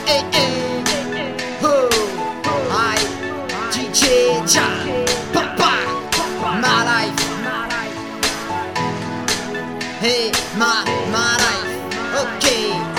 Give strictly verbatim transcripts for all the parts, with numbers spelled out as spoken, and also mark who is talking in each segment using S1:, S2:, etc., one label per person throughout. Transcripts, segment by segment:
S1: eh, eh. Oh, I, D J John, Papa, my life. Hey, my, my life, ok.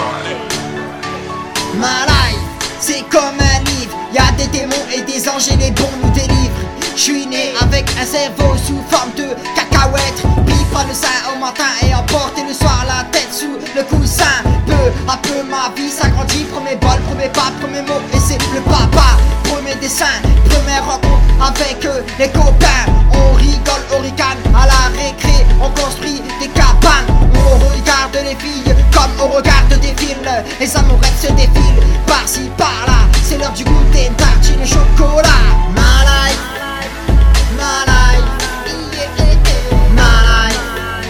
S1: Ma life, c'est comme un livre. Y'a des démons et des anges et les bons nous délivrent. J'suis né avec un cerveau sous forme de cacahuète. Pipe le sein au matin et emporter le soir la tête sous le coussin. Peu à peu ma vie s'agrandit. Premier bol, premier pas, premier mot et c'est le papa. Premier dessin, première rencontre avec euh, les copains. On rigole, on ricane à la récré. On construit des cabanes. On regarde les filles comme on regarde des films. Les amourettes se défilent par-ci par-là. C'est l'heure du goûter, tartine et chocolat. My life, my life, yeah, yeah, yeah. My life,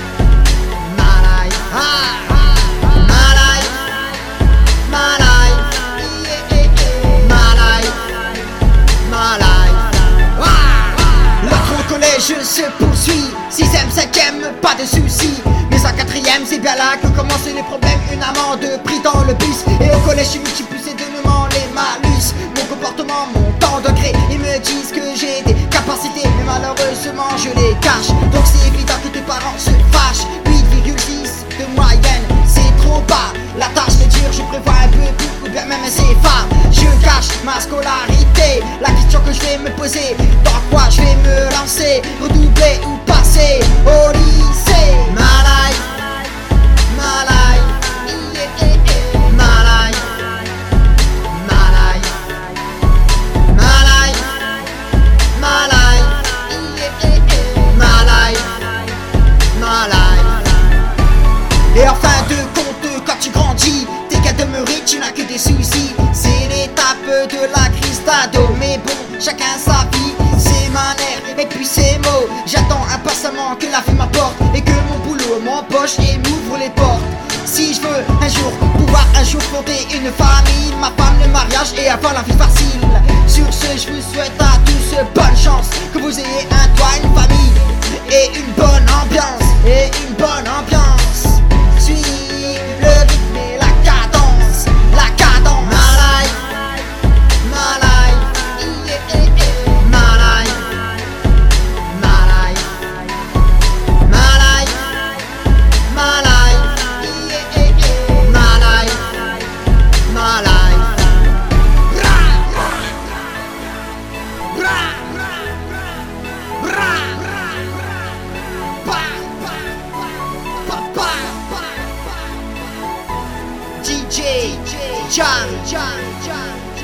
S1: my life, ah, my life, my life, yeah, yeah, yeah. My life, my life, ah. L'autre au collège se poursuit. Sixième, cinquième, pas de soucis. Mais en quatrième, c'est bien là que commencent les problèmes. Une amende pris dans le bus. Et au collège, je suis multiplié de nouement les malus. Mon comportement, mon temps de gré. Ils me disent que j'ai des capacités, mais malheureusement, je les cache. Donc c'est évident que tes parents se fâchent. Huit virgule six de moyenne, c'est trop bas. La tâche est dure, je prévois un peu plus, ou bien même un C F A. Je cache ma scolarité. La question que je vais me poser, dans quoi je vais me lancer, redoubler ou passer au lycée. My life, my life, yeah, yeah, yeah. My life, my life, my life, my life, yeah, yeah, yeah. My life, my life. Et en fin de compte, quand tu grandis, t'es qu'à demeurer, tu n'as que des soucis. C'est l'étape de la crise d'ado, mais bon, chacun sa vie, ses manières et puis ses mots. J'attends impatiemment que la vie m'apporte et que mon boulot m'empoche et m'ouvre les portes. Si je veux un jour pouvoir un jour fonder une famille, ma femme, le mariage et avoir la vie facile. Sur ce, je vous souhaite à tous bonne chance, que vous ayez un toit, une famille et une bonne ambiance, et une bonne ambiance. Suis le rythme et la cadence, la cadence. My life, my life, yeah, yeah, yeah. My life, my life, my life, my life, yeah, yeah, yeah. My life, my life. Bra, bra, bra, bra, ba, ba, ba, ba. D J John, John, John.